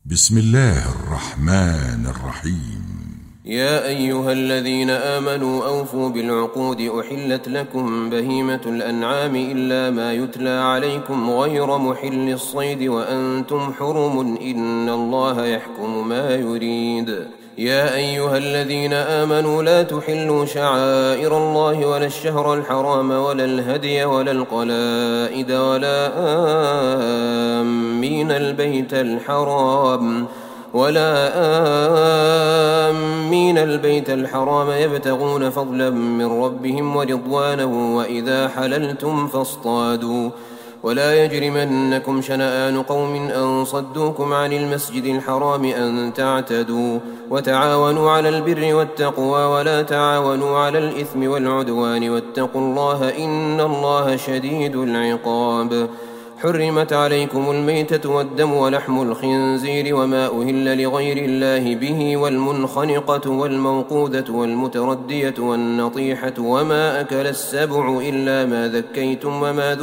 بسم الله الرحمن الرحيم. يا أيها الذين آمنوا أوفوا بالعقود أحلت لكم بهيمة الأنعام إلا ما يتلى عليكم غير محل الصيد وأنتم حرم إن الله يحكم ما يريد. يا أيها الذين آمنوا لا تحلوا شعائر الله ولا الشهر الحرام ولا الهدي ولا القلائد ولا آمين البيت الحرام يبتغون فضلا من ربهم ورضوانه وإذا حللتم فاصطادوا ولا يجرمنكم شنآن قوم أن صدوكم عن المسجد الحرام أن تعتدوا وتعاونوا على البر والتقوى ولا تعاونوا على الإثم والعدوان واتقوا الله إن الله شديد العقاب. حرمت عليكم الميتة والدم ولحم الخنزير وما أهل لغير الله به والمنخنقة والموقوذة والمتردية والنطيحة وما أكل السبع إلا ما ذكيتم وما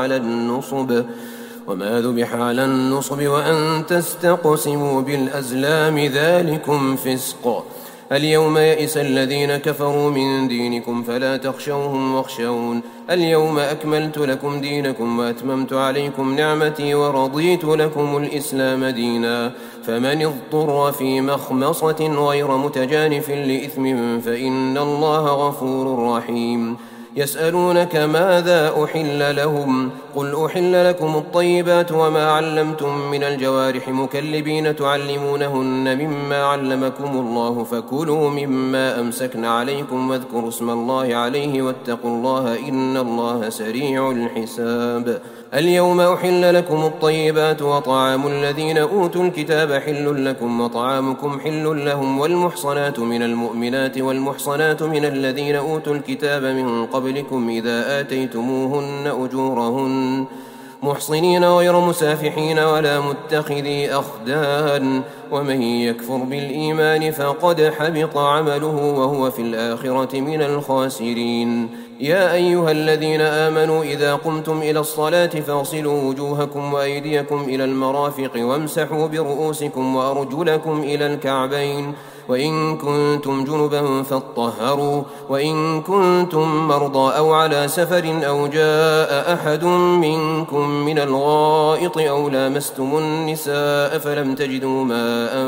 ذبح على النصب وأن تستقسموا بالأزلام ذلكم فسق. اليوم يئس الذين كفروا من دينكم فلا تخشوهم واخشون. اليوم أكملت لكم دينكم وأتممت عليكم نعمتي ورضيت لكم الإسلام دينا. فمن اضطر في مخمصة غير متجانف لإثم فإن الله غفور رحيم. يسألونك ماذا أحل لهم قل أحل لكم الطيبات وما علمتم من الجوارح مكلبين تعلمونهن مما علمكم الله فكلوا مما أمسكن عليكم واذكروا اسم الله عليه واتقوا الله إن الله سريع الحساب. اليوم أحل لكم الطيبات وطعام الذين أوتوا الكتاب حل لكم وطعامكم حل لهم والمحصنات من المؤمنات والمحصنات من الذين أوتوا الكتاب من قبلكم إذا آتيتموهن أجورهن محصنين غير مسافحين ولا متخذي أخدان ومن يكفر بالإيمان فقد حبط عمله وهو في الآخرة من الخاسرين. يا أيها الذين آمنوا إذا قمتم إلى الصلاة فاغسلوا وجوهكم وأيديكم إلى المرافق وامسحوا برؤوسكم وأرجلكم إلى الكعبين وإن كنتم جنبا فاطهروا وإن كنتم مرضى أو على سفر أو جاء أحد منكم من الغائط أو لامستم النساء فلم تجدوا ماء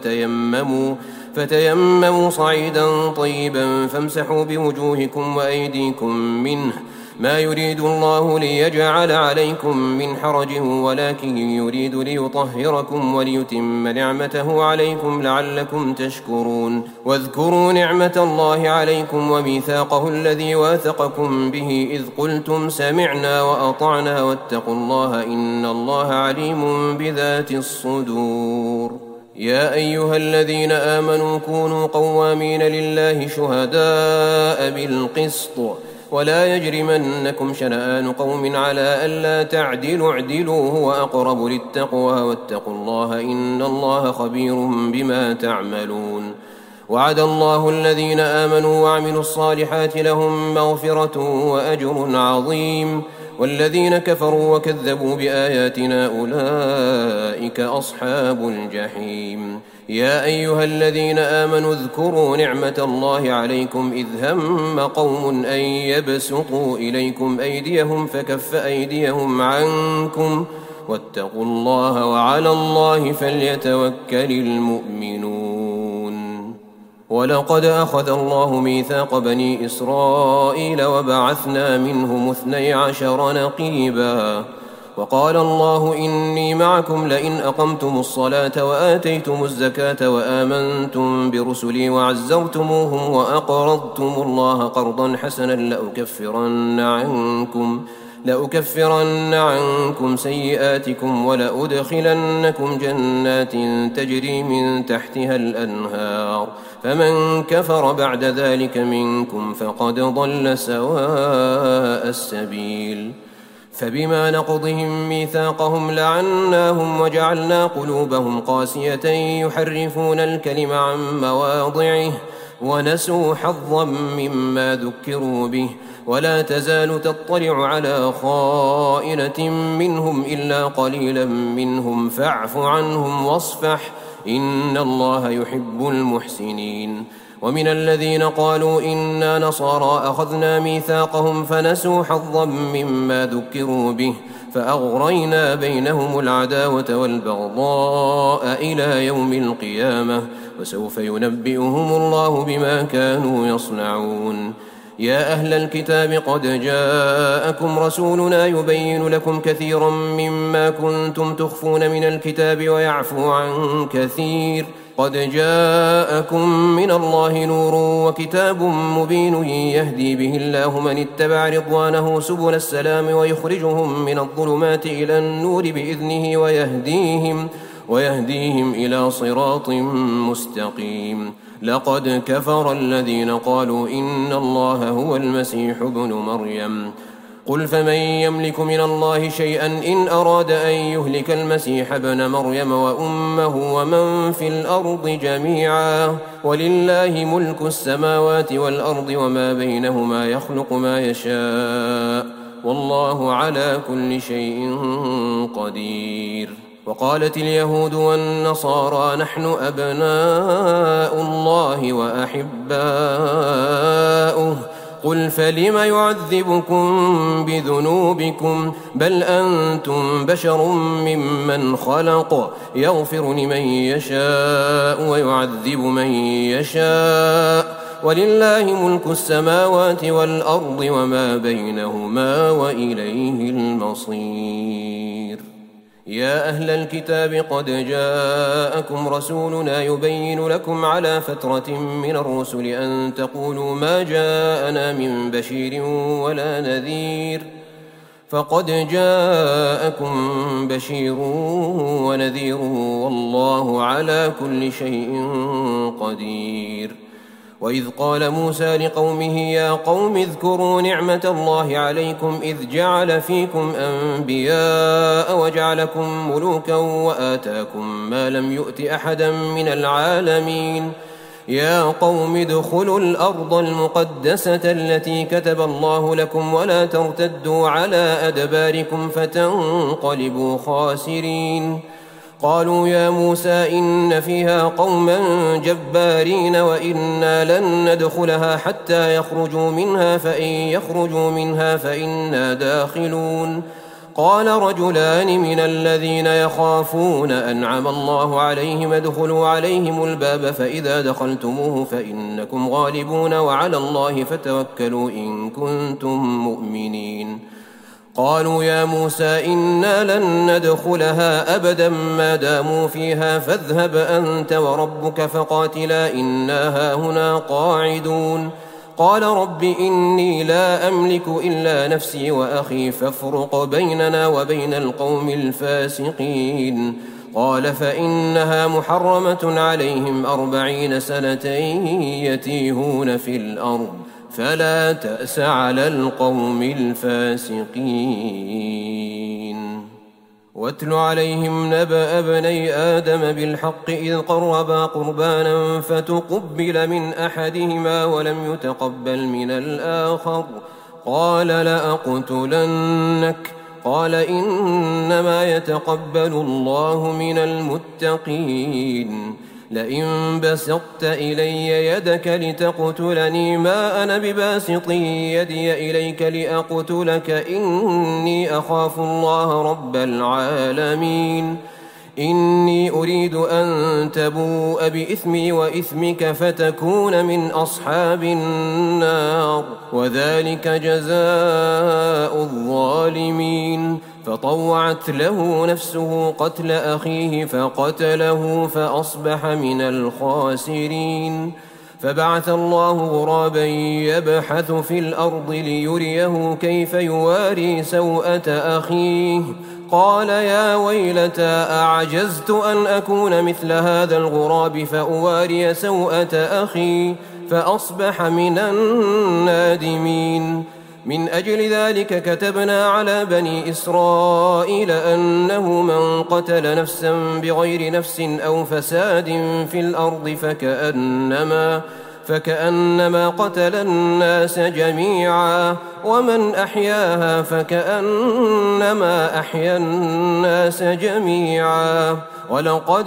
فتيمموا صعيدا طيبا فامسحوا بوجوهكم وأيديكم منه ما يريد الله ليجعل عليكم من حرج ولكن يريد ليطهركم وليتم نعمته عليكم لعلكم تشكرون. واذكروا نعمة الله عليكم وميثاقه الذي واثقكم به إذ قلتم سمعنا وأطعنا واتقوا الله إن الله عليم بذات الصدور. يا أيها الذين آمنوا كونوا قوامين لله شهداء بالقسط ولا يجرمنكم شنآن قوم على ألا تعدلوا اعدلوا هو أقرب للتقوى واتقوا الله إن الله خبير بما تعملون. وعد الله الذين آمنوا وعملوا الصالحات لهم مغفرة وأجر عظيم والذين كفروا وكذبوا بآياتنا أولئك أصحاب الجحيم. يا أيها الذين آمنوا اذكروا نعمة الله عليكم إذ هم قوم أن يبسطوا إليكم أيديهم فكف أيديهم عنكم واتقوا الله وعلى الله فليتوكل المؤمنون. ولقد أخذ الله ميثاق بني إسرائيل وبعثنا منهم 12 نقيبا وقال الله إني معكم لئن أقمتم الصلاة وآتيتم الزكاة وآمنتم برسلي وعزرتموهم وأقرضتم الله قرضا حسنا لأكفرن عنكم سيئاتكم ولأدخلنكم جنات تجري من تحتها الأنهار فمن كفر بعد ذلك منكم فقد ضل سواء السبيل. فبما نقضهم ميثاقهم لعناهم وجعلنا قلوبهم قاسية يحرفون الكلم عن مواضعه ونسوا حظا مما ذكروا به ولا تزال تطلع على خائنة منهم إلا قليلا منهم فاعف عنهم واصفح إن الله يحب المحسنين. ومن الذين قالوا إنا نصارى أخذنا ميثاقهم فنسوا حظا مما ذكروا به فأغرينا بينهم العداوة والبغضاء إلى يوم القيامة وسوف ينبئهم الله بما كانوا يصنعون. يا أهل الكتاب قد جاءكم رسولنا يبين لكم كثيرا مما كنتم تخفون من الكتاب ويعفو عن كثير قد جاءكم من الله نور وكتاب مبين يهدي به الله من اتبع رضوانه سبل السلام ويخرجهم من الظلمات إلى النور بإذنه ويهديهم إلى صراط مستقيم. لقد كفر الذين قالوا إن الله هو المسيح ابن مريم قل فمن يملك من الله شيئا إن أراد أن يهلك المسيح ابن مريم وأمه ومن في الأرض جميعا ولله ملك السماوات والأرض وما بينهما يخلق ما يشاء والله على كل شيء قدير. وقالت اليهود والنصارى نحن أبناء الله وأحباؤه قل فلم يعذبكم بذنوبكم بل أنتم بشر ممن خلق يغفر لمن يشاء ويعذب من يشاء ولله ملك السماوات والأرض وما بينهما وإليه المصير. يا أهل الكتاب قد جاءكم رسولنا يبين لكم على فترة من الرسل أن تقولوا ما جاءنا من بشير ولا نذير فقد جاءكم بشير ونذير والله على كل شيء قدير. وإذ قال موسى لقومه يا قوم اذكروا نعمة الله عليكم إذ جعل فيكم أنبياء وجعلكم ملوكا وآتاكم ما لم يؤت أحدا من العالمين. يا قوم ادخلوا الأرض المقدسة التي كتب الله لكم ولا ترتدوا على أدباركم فتنقلبوا خاسرين. قالوا يا موسى إن فيها قوما جبارين وإنا لن ندخلها حتى يخرجوا منها فإن يخرجوا منها فإنا داخلون. قال رجلان من الذين يخافون أنعم الله عليهم ادخلوا عليهم الباب فإذا دخلتموه فإنكم غالبون وعلى الله فتوكلوا إن كنتم مؤمنين. قالوا يا موسى إنا لن ندخلها أبدا ما داموا فيها فاذهب أنت وربك فقاتلا إنا هاهنا قاعدون. قال رب إني لا أملك إلا نفسي وأخي فافرق بيننا وبين القوم الفاسقين. قال فإنها محرمة عليهم 40 سنة يتيهون في الأرض فلا تأس على القوم الفاسقين. واتل عليهم نبأ ابني آدم بالحق إذ قربا قربانا فتقبل من أحدهما ولم يتقبل من الآخر قال لأقتلنك قال إنما يتقبل الله من المتقين. لئن بسطت إلي يدك لتقتلني ما أنا بباسط يدي إليك لأقتلك إني أخاف الله رب العالمين. إني أريد أن تبوء بإثمي وإثمك فتكون من أصحاب النار وذلك جزاء الظالمين. فطوعت له نفسه قتل أخيه فقتله فأصبح من الخاسرين. فبعث الله غرابا يبحث في الأرض ليريه كيف يواري سوءة أخيه قال يا ويلتى أعجزت أن أكون مثل هذا الغراب فأواري سوءة أخي فأصبح من النادمين. من أجل ذلك كتبنا على بني إسرائيل أنه من قتل نفسا بغير نفس أو فساد في الأرض فكأنما قتل الناس جميعا ومن أحياها فكأنما أحيا الناس جميعا ولقد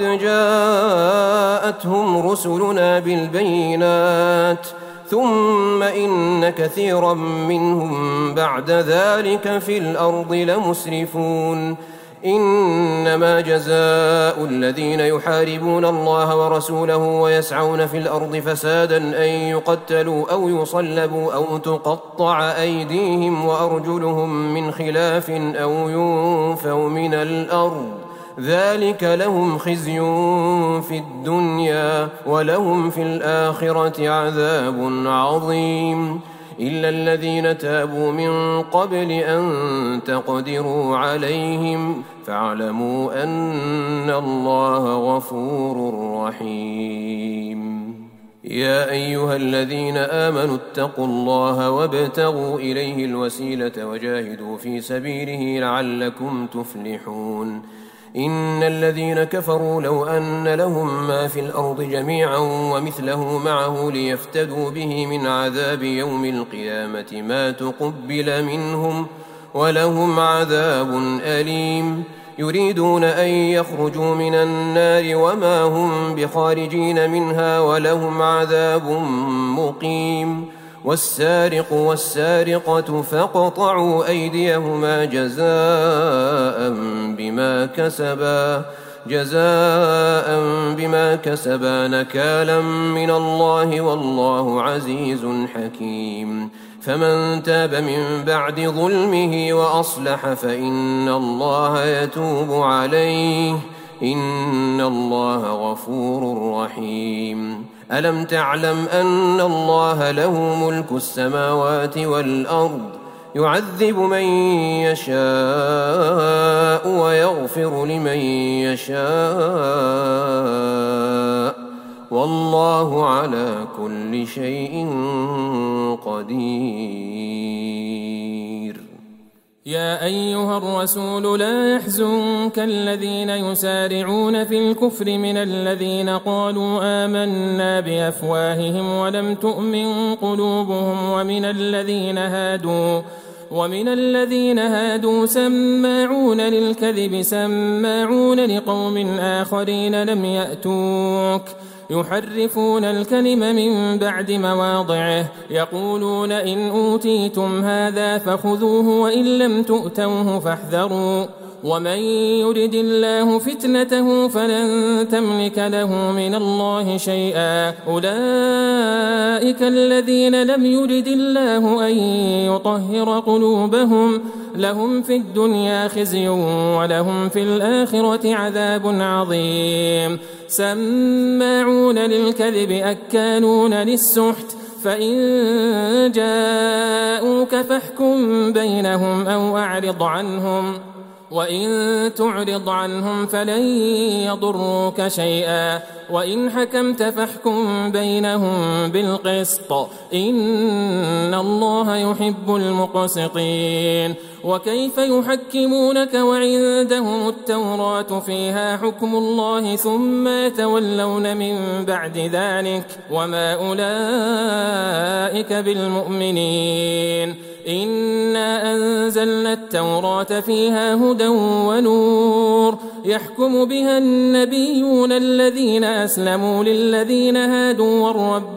جاءتهم رسلنا بالبينات ثم إن كثيرا منهم بعد ذلك في الأرض لمسرفون إنما جزاء الذين يحاربون الله ورسوله ويسعون في الأرض فسادا أن يقتلوا أو يصلبوا أو تقطع أيديهم وأرجلهم من خلاف أو ينفوا من الأرض ذلك لهم خزي في الدنيا ولهم في الآخرة عذاب عظيم إلا الذين تابوا من قبل أن تقدروا عليهم فاعلموا أن الله غفور رحيم يا أيها الذين آمنوا اتقوا الله وابتغوا إليه الوسيلة وجاهدوا في سبيله لعلكم تفلحون إن الذين كفروا لو أن لهم ما في الأرض جميعا ومثله معه ليفتدوا به من عذاب يوم القيامة ما تقبل منهم ولهم عذاب أليم يريدون أن يخرجوا من النار وما هم بخارجين منها ولهم عذاب مقيم والسارق والسارقة فاقطعوا أيديهما جزاء بما كسبا نكالا من الله والله عزيز حكيم فمن تاب من بعد ظلمه وأصلح فإن الله يتوب عليه إن الله غفور رحيم ألم تعلم أن الله له ملك السماوات والأرض يعذب من يشاء ويغفر لمن يشاء والله على كل شيء قدير يا أيها الرسول لا يحزنك الذين يسارعون في الكفر من الذين قالوا آمنا بأفواههم ولم تؤمن قلوبهم ومن الذين هادوا سماعون للكذب سماعون لقوم آخرين لم يأتوك يحرفون الكلم من بعد مواضعه يقولون إن أوتيتم هذا فخذوه وإن لم تؤتوه فاحذروا ومن يرد الله فتنته فلن تملك له من الله شيئا أولئك الذين لم يرد الله أن يطهر قلوبهم لهم في الدنيا خزي ولهم في الآخرة عذاب عظيم سماعون للكذب أكالون للسحت فإن جاءوك فاحكم بينهم أو أعرض عنهم وإن تعرض عنهم فلن يضروك شيئا وإن حكمت فاحكم بينهم بالقسط إن الله يحب المقسطين وكيف يحكمونك وعندهم التوراة فيها حكم الله ثم يتولون من بعد ذلك وما أولئك بالمؤمنين إنا أنزلنا التوراة فيها هدى ونور يحكم بها النبيون الذين أسلموا للذين هادوا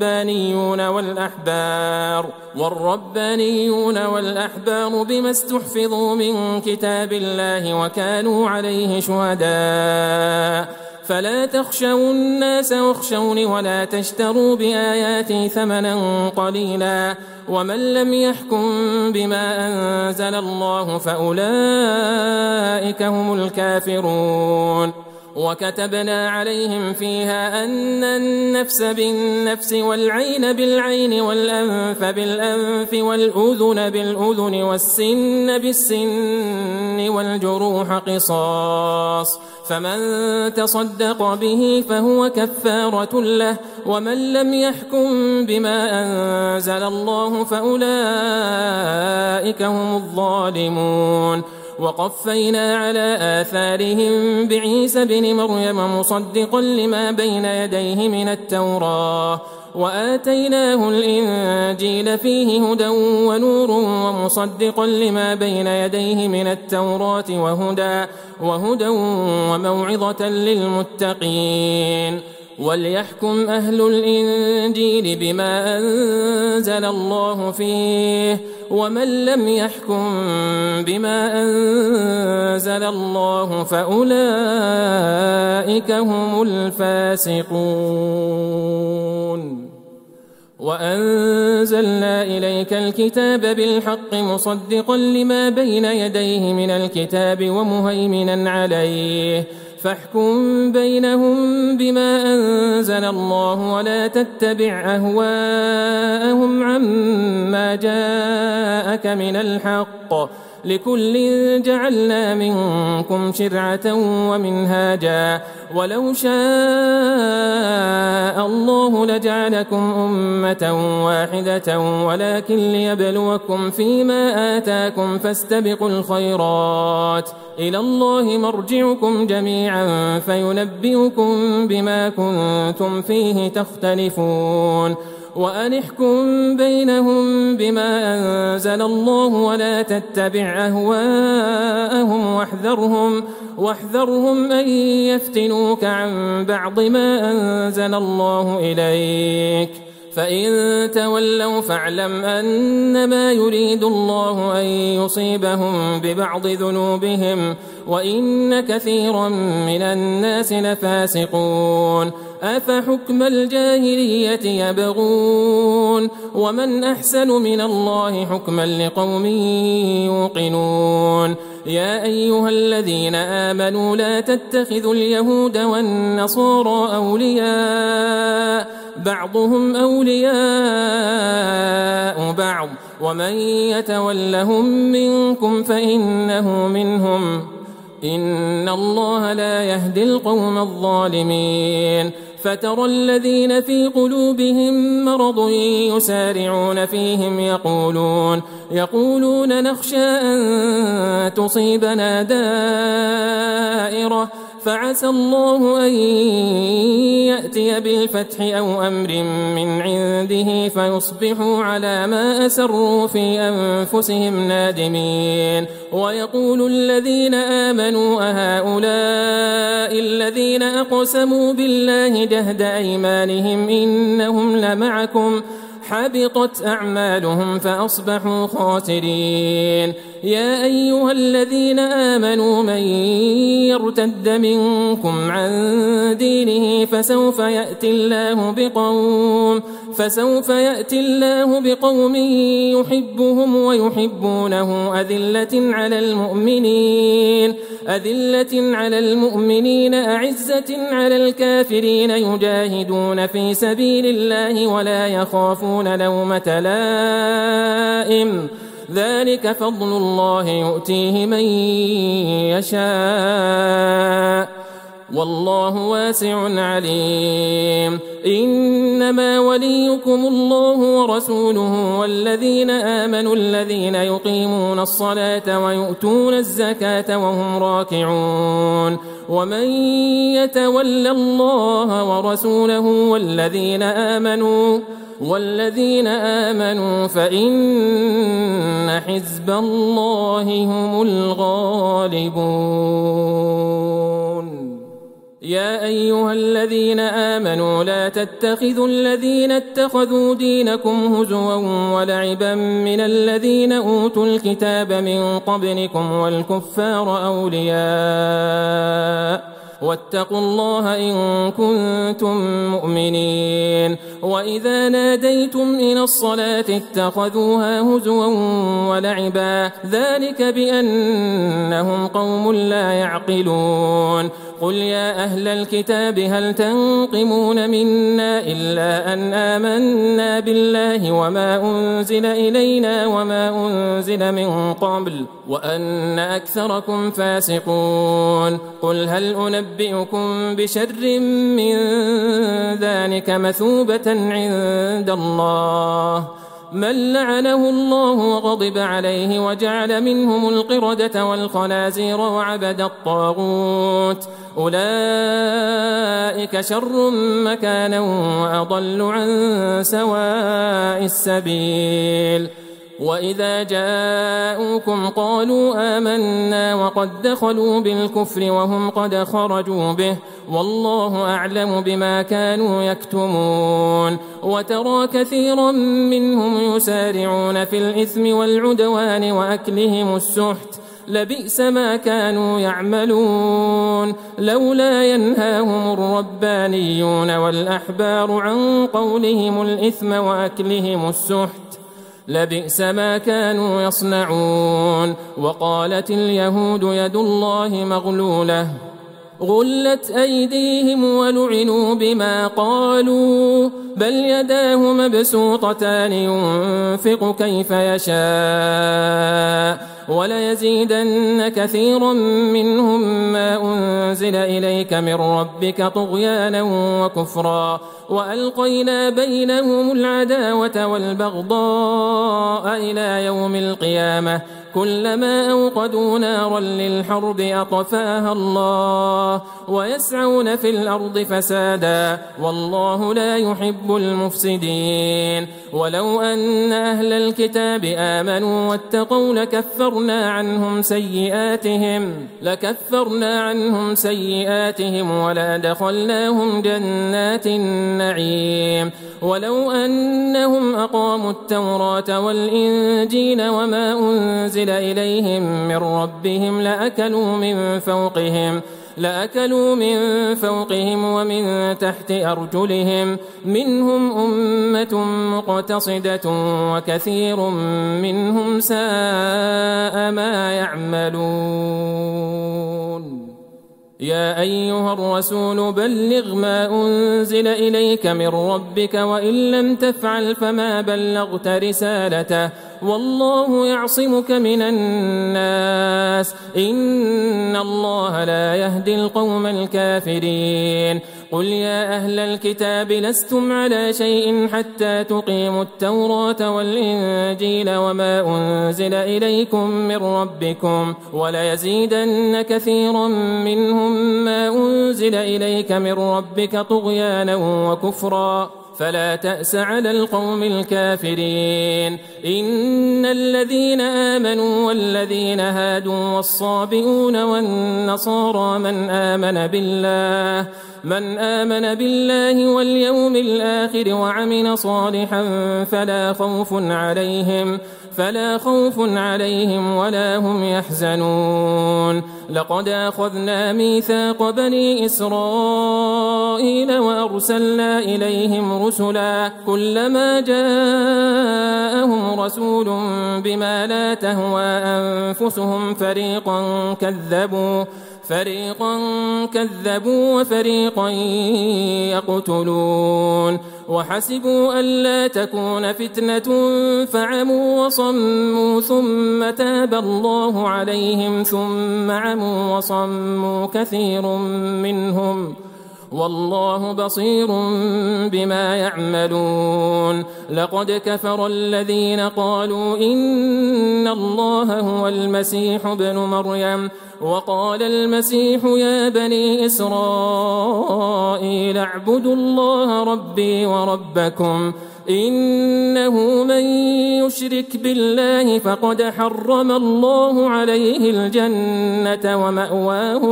والربانيون والأحبار بما استحفظوا من كتاب الله وكانوا عليه شهداء فلا تخشوا الناس واخشوني ولا تشتروا بآياتي ثمنا قليلا ومن لم يحكم بما أنزل الله فأولئك هم الكافرون وكتبنا عليهم فيها أن النفس بالنفس والعين بالعين والأنف بالأنف والأذن بالأذن والسن بالسن والجروح قصاص فمن تصدق به فهو كفارة له، ومن لم يحكم بما أنزل الله فأولئك هم الظالمون. وقفينا على آثارهم بعيسى بن مريم مصدقا لما بين يديه من التوراة، وآتيناه الإنجيل فيه هدى ونور ومصدقا لما بين يديه من التوراة وهدى وموعظة للمتقين. وليحكم أهل الإنجيل بما أنزل الله فيه، ومن لم يحكم بما أنزل الله فأولئك هم الفاسقون. وأنزلنا إليك الكتاب بالحق مصدقا لما بين يديه من الكتاب ومهيمنا عليه، فاحكم بينهم بما أنزل الله ولا تتبع أهواءهم عما جاءك من الحق، لكل جعلنا منكم شرعة ومنهاجا، ولو شاء الله لجعلكم أمة واحدة ولكن ليبلوكم فيما آتاكم فاستبقوا الخيرات، إلى الله مرجعكم جميعا فينبئكم بما كنتم فيه تختلفون. وأن احكم بينهم بما أنزل الله ولا تتبع أهواءهم واحذرهم أن يفتنوك عن بعض ما أنزل الله إليك، فإن تولوا فاعلم أنما يريد الله أن يصيبهم ببعض ذنوبهم وإن كثيرا من الناس لفاسقون. أفحكم الجاهلية يبغون ومن أحسن من الله حكما لقوم يوقنون. يا أيها الذين آمنوا لا تتخذوا اليهود والنصارى أولياء، بعضهم أولياء بعض، ومن يتولهم منكم فإنه منهم، إن الله لا يهدي القوم الظالمين. فترى الذين في قلوبهم مرض يسارعون فيهم يقولون نخشى أن تصيبنا دائرة، فعسى الله أن يأتي بالفتح أو أمر من عنده فيصبحوا على ما أسروا في أنفسهم نادمين. ويقول الذين آمنوا أهؤلاء الذين أقسموا بالله جهد أيمانهم إنهم لمعكم، حبطت أعمالهم فأصبحوا خاسرين. يا أيها الذين آمنوا من يرتد منكم عن دينه فسوف يأتي الله بقوم يحبهم ويحبونه أذلة على المؤمنين أعزة على الكافرين يجاهدون في سبيل الله ولا يخافون لومة لائم، ذلك فضل الله يؤتيه من يشاء والله واسع عليم. إنما وليكم الله ورسوله والذين آمنوا الذين يقيمون الصلاة ويؤتون الزكاة وهم راكعون. ومن يتول الله ورسوله والذين آمنوا فإن حزب الله هم الغالبون. يا أيها الذين آمنوا لا تتخذوا الذين اتخذوا دينكم هزوا ولعبا من الذين أوتوا الكتاب من قبلكم والكفار أولياء، واتقوا الله إن كنتم مؤمنين. وإذا ناديتم إلى الصلاة اتخذوها هزوا ولعبا، ذلك بأنهم قوم لا يعقلون. قل يا أهل الكتاب هل تنقمون منا إلا أن آمنا بالله وما أنزل إلينا وما أنزل من قبل وأن أكثركم فاسقون قل هل أنبئكم بشر من ذلك مثوبة عند الله من لعنه الله وغضب عليه وجعل منهم القردة والخنازير وعبد الطاغوت أولئك شر مكانا وأضل عن سواء السبيل وإذا جاءوكم قالوا آمنا وقد دخلوا بالكفر وهم قد خرجوا به والله أعلم بما كانوا يكتمون وترى كثيرا منهم يسارعون في الإثم والعدوان وأكلهم السحت لبئس ما كانوا يعملون لولا ينهاهم الربانيون والأحبار عن قولهم الإثم وأكلهم السحت لبئس ما كانوا يصنعون وقالت اليهود يد الله مغلولة غلت أيديهم ولعنوا بما قالوا بل يداه مبسوطتان ينفق كيف يشاء وليزيدن كثيرا منهم ما أنزل إليك من ربك طغيانا وكفرا وألقينا بينهم العداوة والبغضاء إلى يوم القيامة كلما أوقدوا نارا للحرب أطفاها الله ويسعون في الأرض فسادا والله لا يحب المفسدين ولو أن أهل الكتاب آمنوا واتقوا لكفرنا عنهم سيئاتهم ولأدخلناهم جنات النعيم ولو أنهم أقاموا التوراة والإنجيل وما أنزل إليهم من ربهم لأكلوا من فوقهم ومن تحت أرجلهم منهم أمة مقتصدة وكثير منهم ساء ما يعملون يا أيها الرسول بلغ ما أنزل إليك من ربك وإن لم تفعل فما بلغت رسالته والله يعصمك من الناس إن الله لا يهدي القوم الكافرين قل يا أهل الكتاب لستم على شيء حتى تقيموا التوراة والإنجيل وما أنزل إليكم من ربكم وليزيدن كثيرا منهم ما أنزل إليك من ربك طغيانا وكفرا فلا تأس على القوم الكافرين إن الذين آمنوا والذين هادوا والصابئون والنصارى من آمن بالله واليوم الآخر وعمل صالحا فلا خوف عليهم ولا هم يحزنون لقد أخذنا ميثاق بني إسرائيل وأرسلنا إليهم رسلا كلما جاءهم رسول بما لا تهوى أنفسهم فريقا كذبوا وفريقا يقتلون وحسبوا ألا تكون فتنة فعموا وصموا ثم تاب الله عليهم ثم عموا وصموا كثير منهم والله بصير بما يعملون لقد كفر الذين قالوا إن الله هو المسيح ابن مريم وقال المسيح يا بني إسرائيل اعبدوا الله ربي وربكم إنه من يشرك بالله فقد حرم الله عليه الجنة ومأواه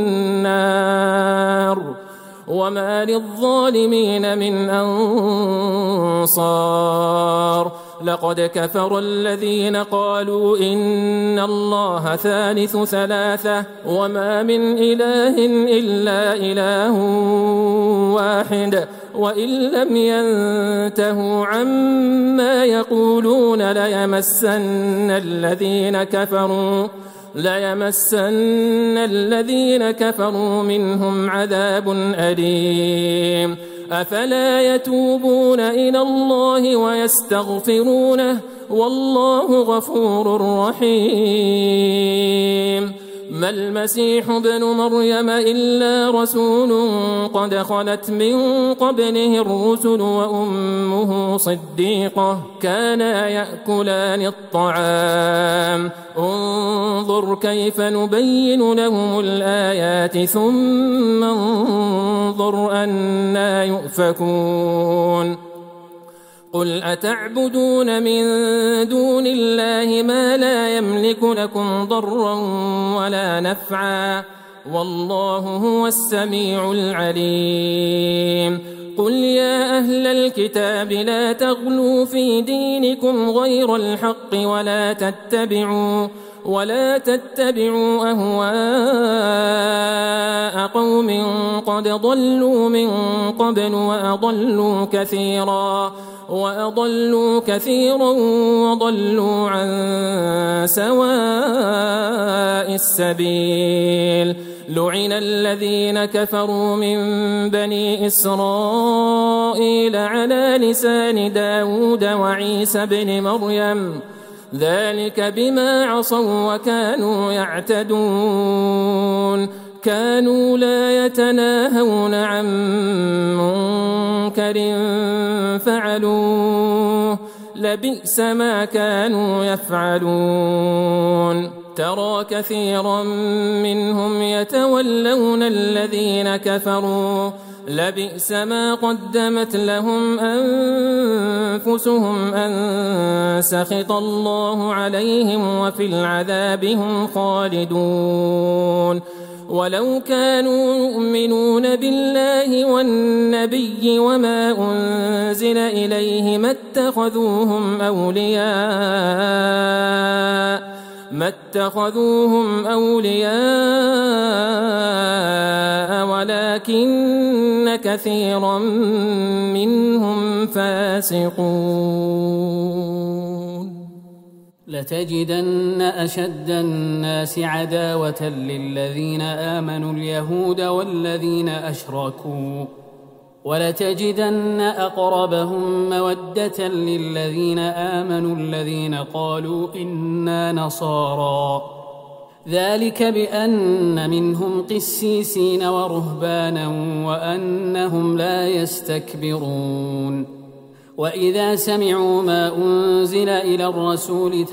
النار وما للظالمين من أنصار لقد كفر الذين قالوا إن الله ثالث ثلاثة وما من إله إلا إله واحد وإن لم ينتهوا عما يقولون ليمسن الذين كفروا ليمسن الذين كفروا منهم عذاب أليم أفلا يتوبون إلى الله ويستغفرونه والله غفور رحيم ما المسيح ابن مريم إلا رسول قد خلت من قبله الرسل وأمه صديقة كانا يأكلان الطعام انظر كيف نبين لهم الآيات ثم انظر أنى يؤفكون قل أتعبدون من دون الله ما لا يملك لكم ضرا ولا نفعا والله هو السميع العليم قل يا أهل الكتاب لا تغلوا في دينكم غير الحق ولا تتبعوا أهواء قوم قد ضلوا من قبل وأضلوا كثيرا وضلوا عن سواء السبيل لعن الذين كفروا من بني إسرائيل على لسان داود وعيسى بن مريم ذلك بما عصوا وكانوا يعتدون كانوا لا يتناهون عن منكر فعلوه لبئس ما كانوا يفعلون ترى كثيرا منهم يتولون الذين كفروا لبئس ما قدمت لهم أنفسهم أن سخط الله عليهم وفي العذاب هم خالدون ولو كانوا يؤمنون بالله والنبي وما أنزل إليه ما اتخذوهم أولياء ولكن كثيرا منهم فاسقون لتجدن أشد الناس عداوة للذين آمنوا اليهود والذين أشركوا ولتجدن أقربهم مودة للذين آمنوا الذين قالوا إنا نصارى ذلك بأن منهم قسيسين ورهبانا وأنهم لا يستكبرون وإذا سمعوا ما أنزل إلى الرسول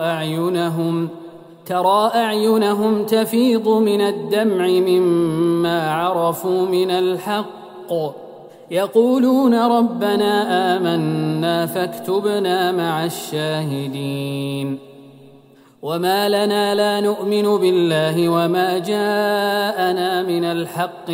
ترى أعينهم تفيض من الدمع مما عرفوا من الحق يقولون ربنا آمنا فاكتبنا مع الشاهدين وما لنا لا نؤمن بالله وما جاءنا من الحق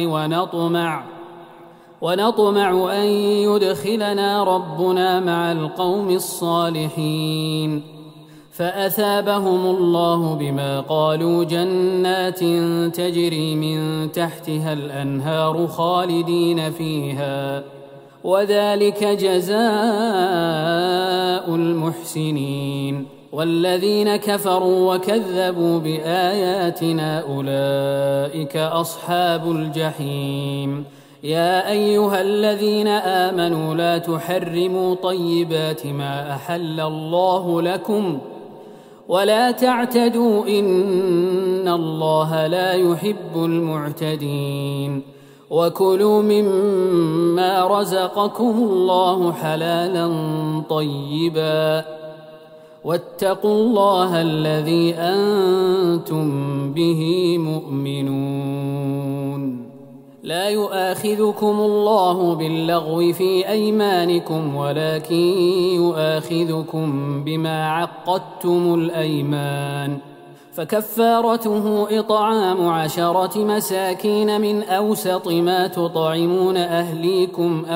ونطمع أن يدخلنا ربنا مع القوم الصالحين فأثابهم الله بما قالوا جنات تجري من تحتها الأنهار خالدين فيها وذلك جزاء المحسنين والذين كفروا وكذبوا بآياتنا أولئك أصحاب الجحيم يا أيها الذين آمنوا لا تحرموا طيبات ما أحل الله لكم ولا تعتدوا إن الله لا يحب المعتدين وكلوا مما رزقكم الله حلالا طيبا واتقوا الله الذي أنتم به مؤمنون لا يؤاخذكم الله باللغو في أيمانكم ولكن يؤاخذكم بما عقدتم الأيمان فكفارته إطعام 10 مساكين من أوسط ما تطعمون أهليكم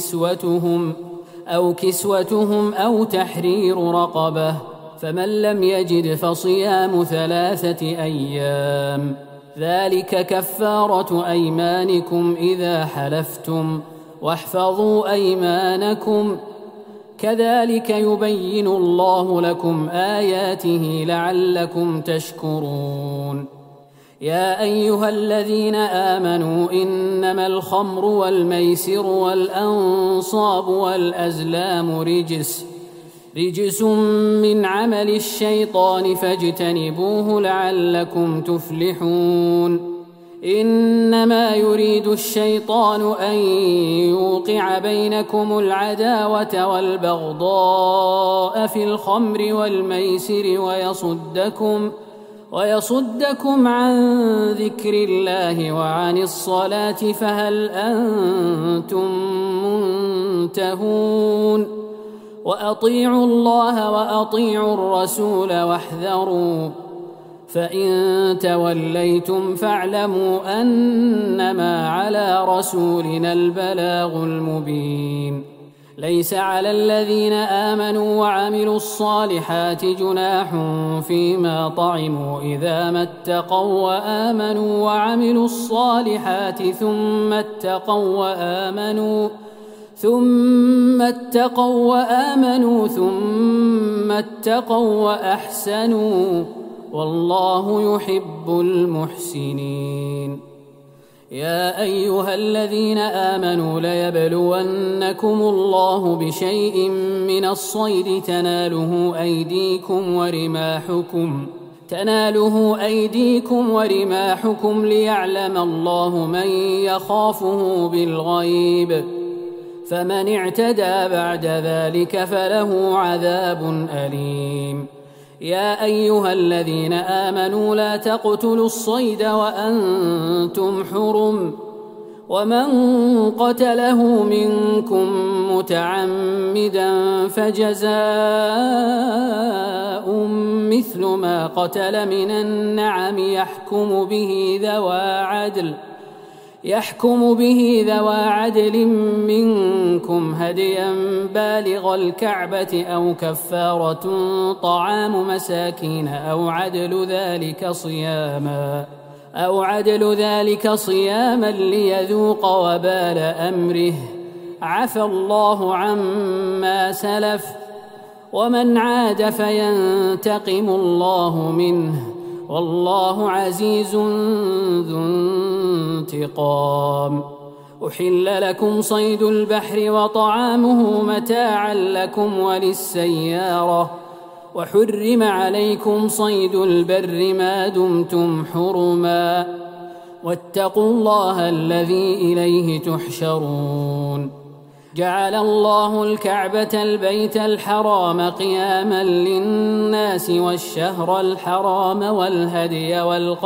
أو كسوتهم أو تحرير رقبة فمن لم يجد فصيام 3 أيام ذلك كفارة أيمانكم إذا حلفتم واحفظوا أيمانكم كذلك يبين الله لكم آياته لعلكم تشكرون. يا أيها الذين آمنوا إنما الخمر والميسر والأنصاب والأزلام رجس من عمل الشيطان فاجتنبوه لعلكم تفلحون. إنما يريد الشيطان أن يوقع بينكم العداوة والبغضاء في الخمر والميسر ويصدكم عن ذكر الله وعن الصلاة فهل أنتم منتهون؟ وأطيعوا الله وأطيعوا الرسول واحذروا، فإن توليتم فاعلموا أنما على رسولنا البلاغ المبين. ليس على الذين آمنوا وعملوا الصالحات جناح فيما طعموا إذا ما اتقوا وآمنوا وعملوا الصالحات ثم اتقوا وأحسنوا والله يحب المحسنين. يا أيها الذين آمنوا ليبلونكم الله بشيء من الصيد تناله أيديكم ورماحكم ليعلم الله من يخافه بالغيب، فمن اعتدى بعد ذلك فله عذاب أليم. يا أيها الذين آمنوا لا تقتلوا الصيد وأنتم حرم، ومن قتله منكم متعمدا فجزاء مثل ما قتل من النعم يحكم به ذوى عدل منكم هديا بالغ الكعبة أو كفارة طعام مساكين أو عدل ذلك صياما ليذوق وبال أمره. عفى الله عما سلف، ومن عاد فينتقم الله منه، والله عزيز ذو انتقام. أحل لكم صيد البحر وطعامه متاعا لكم وللسيارة، وحرم عليكم صيد البر ما دمتم حرما، واتقوا الله الذي إليه تحشرون. جعل الله الكعبة البيت الحرام قياما للناس والشهر الحرام والهدي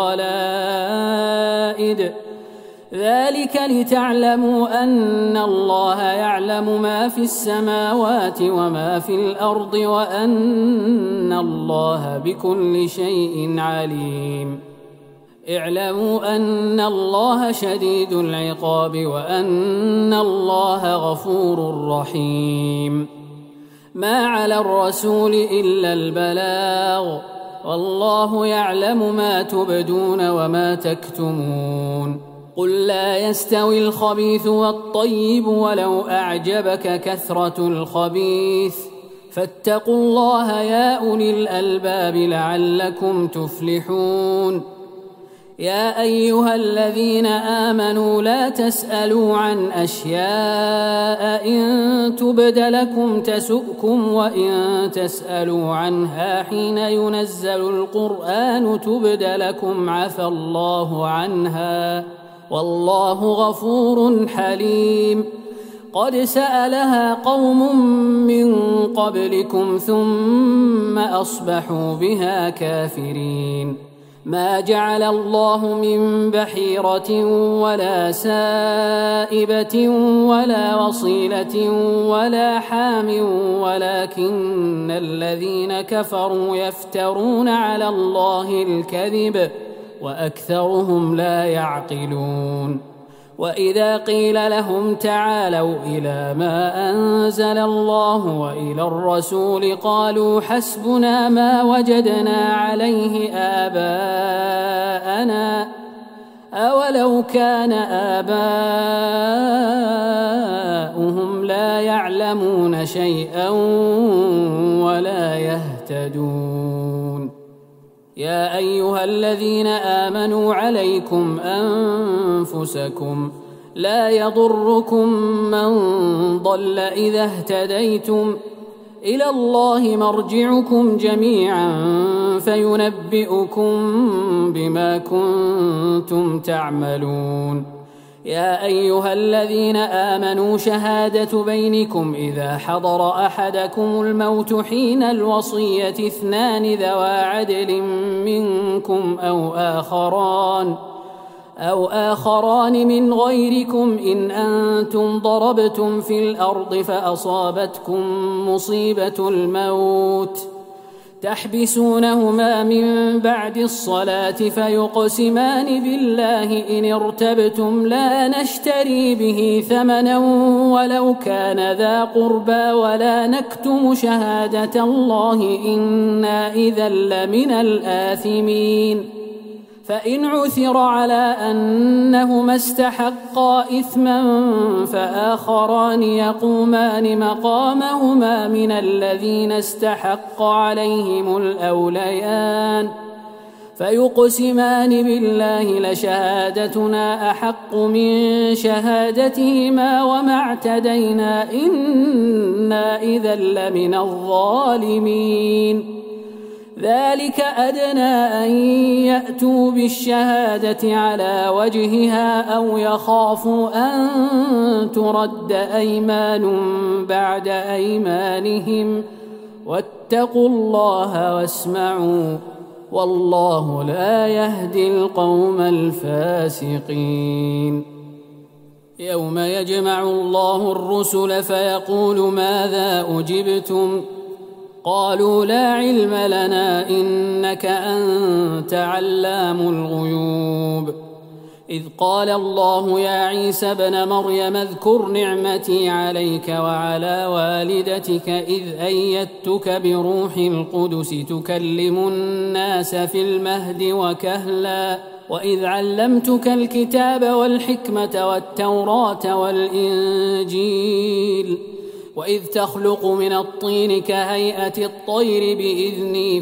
والقلائد، ذلك لتعلموا أن الله يعلم ما في السماوات وما في الأرض وأن الله بكل شيء عليم. اعلموا أن الله شديد العقاب وأن الله غفور رحيم. ما على الرسول إلا البلاغ، والله يعلم ما تبدون وما تكتمون. قل لا يستوي الخبيث والطيب ولو أعجبك كثرة الخبيث، فاتقوا الله يا أولي الألباب لعلكم تفلحون. يا أيها الذين آمنوا لا تسألوا عن أشياء إن تبد لكم تسؤكم، وإن تسألوا عنها حين ينزل القرآن تبد لكم عفى الله عنها، والله غفور حليم. قد سألها قوم من قبلكم ثم أصبحوا بها كافرين. ما جعل الله من بحيرة ولا سائبة ولا وصيلة ولا حام، ولكن الذين كفروا يفترون على الله الكذب وأكثرهم لا يعقلون. وإذا قيل لهم تعالوا إلى ما أنزل الله وإلى الرسول قالوا حسبنا ما وجدنا عليه آباءنا، أولو كان آباؤهم لا يعلمون يعلمون شيئا ولا يهتدون. يا أيها الذين آمنوا عليكم أنفسكم لا يضركم من ضل إذا اهتديتم إلى الله مرجعكم جميعا فينبئكم بما كنتم تعملون. يا أيها الذين آمنوا شهادة بينكم إذا حضر أحدكم الموت حين الوصية 2 ذوى عدل منكم أو آخران من غيركم إن أنتم ضربتم في الأرض فأصابتكم مصيبة الموت تحبسونهما من بعد الصلاة فيقسمان بالله إن ارتبتم لا نشتري به ثمنا ولو كان ذا قربى ولا نكتم شهادة الله إنا إذا لمن الآثمين. فإن عثر على أنهما استحقا إثما فآخران يقومان مقامهما من الذين استحق عليهم الأوليان فيقسمان بالله لشهادتنا أحق من شهادتهما وما اعتدينا إنا إذا لمن الظالمين. ذلك أدنى أن يأتوا بالشهادة على وجهها أو يخافوا أن ترد أيمان بعد أيمانهم واتقوا الله واسمعوا والله لا يهدي القوم الفاسقين. يوم يجمع الله الرسل فيقول ماذا أجبتم قالوا لا علم لنا إنك أنت علام الغيوب. إذ قال الله يا عيسى ابن مريم اذكر نعمتي عليك وعلى والدتك إذ أيدتك بروح القدس تكلم الناس في المهد وكهلا وإذ علمتك الكتاب والحكمة والتوراة والإنجيل وإذ تخلق من الطين كهيئة الطير بإذني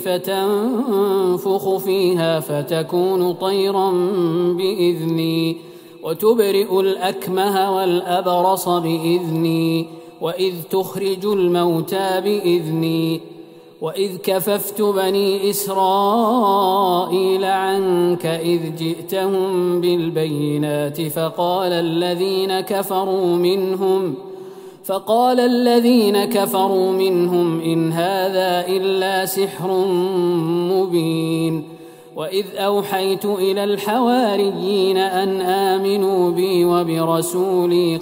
فتنفخ فيها فتكون طيرا بإذني وتبرئ الأكمه والأبرص بإذني وإذ تخرج الموتى بإذني وإذ كففت بني إسرائيل عنك إذ جئتهم بالبينات فقال الذين كفروا منهم إن هذا إلا سحر مبين. وإذ أوحيت إلى الحواريين أن آمنوا بي وبرسولي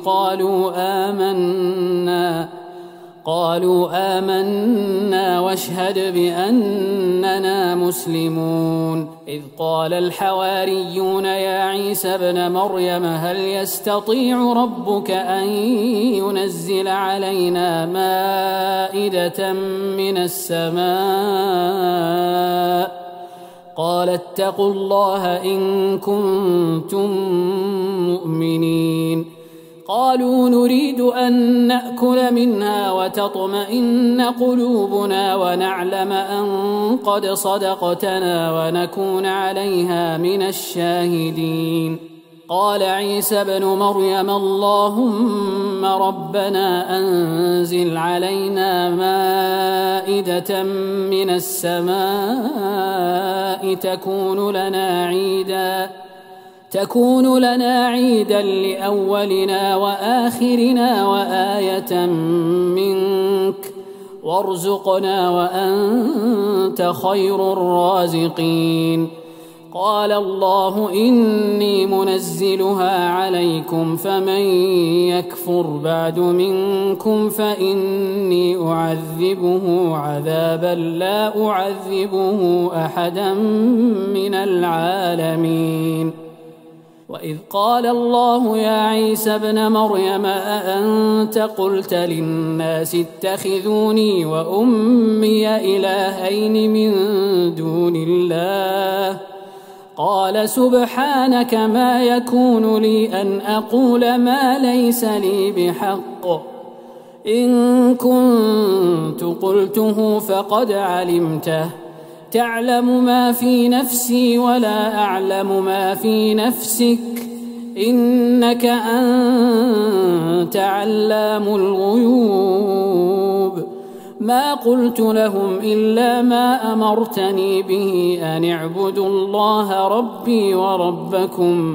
قالوا آمنا واشهد بأننا مسلمون. إذ قال الحواريون يا عيسى ابن مريم هل يستطيع ربك أن ينزل علينا مائدة من السماء قال اتقوا الله إن كنتم مؤمنين. قالوا نريد أن نأكل منها وتطمئن قلوبنا ونعلم أن قد صدقتنا ونكون عليها من الشاهدين. قال عيسى ابن مريم اللهم ربنا أنزل علينا مائدة من السماء تكون لنا عيدا لأولنا وآخرنا وآية منك وارزقنا وأنت خير الرازقين. قال الله إني منزلها عليكم فمن يكفر بعد منكم فإني أعذبه عذابا لا أعذبه أحدا من العالمين. وإذ قال الله يا عيسى ابن مريم أأنت قلت للناس اتخذوني وأمي إلهين من دون الله قال سبحانك ما يكون لي أن أقول ما ليس لي بحق إن كنت قلته فقد علمته تعلم ما في نفسي ولا أعلم ما في نفسك إنك أنت علام الغيوب ما قلت لهم إلا ما أمرتني به أن اعبدوا الله ربي وربكم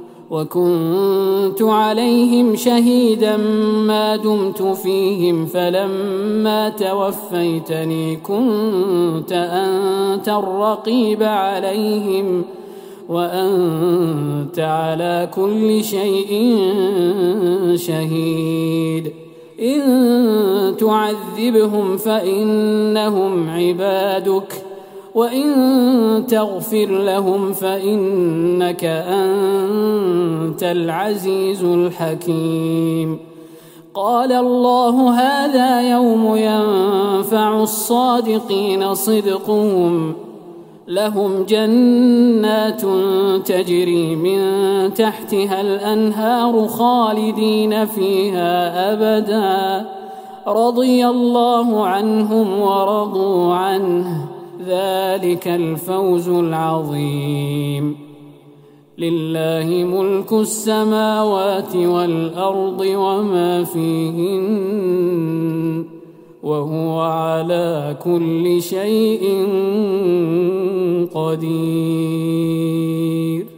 وكنت عليهم شهيدا ما دمت فيهم فلما توفيتني كنت أنت الرقيب عليهم وأنت على كل شيء شهيد إن تعذبهم فإنهم عبادك وإن تغفر لهم فإنك أنت العزيز الحكيم قال الله هذا يوم ينفع الصادقين صدقهم لهم جنات تجري من تحتها الأنهار خالدين فيها أبدا رضي الله عنهم ورضوا عنه ذلك الفوز العظيم لله ملك السماوات والأرض وما فيهن وهو على كل شيء قدير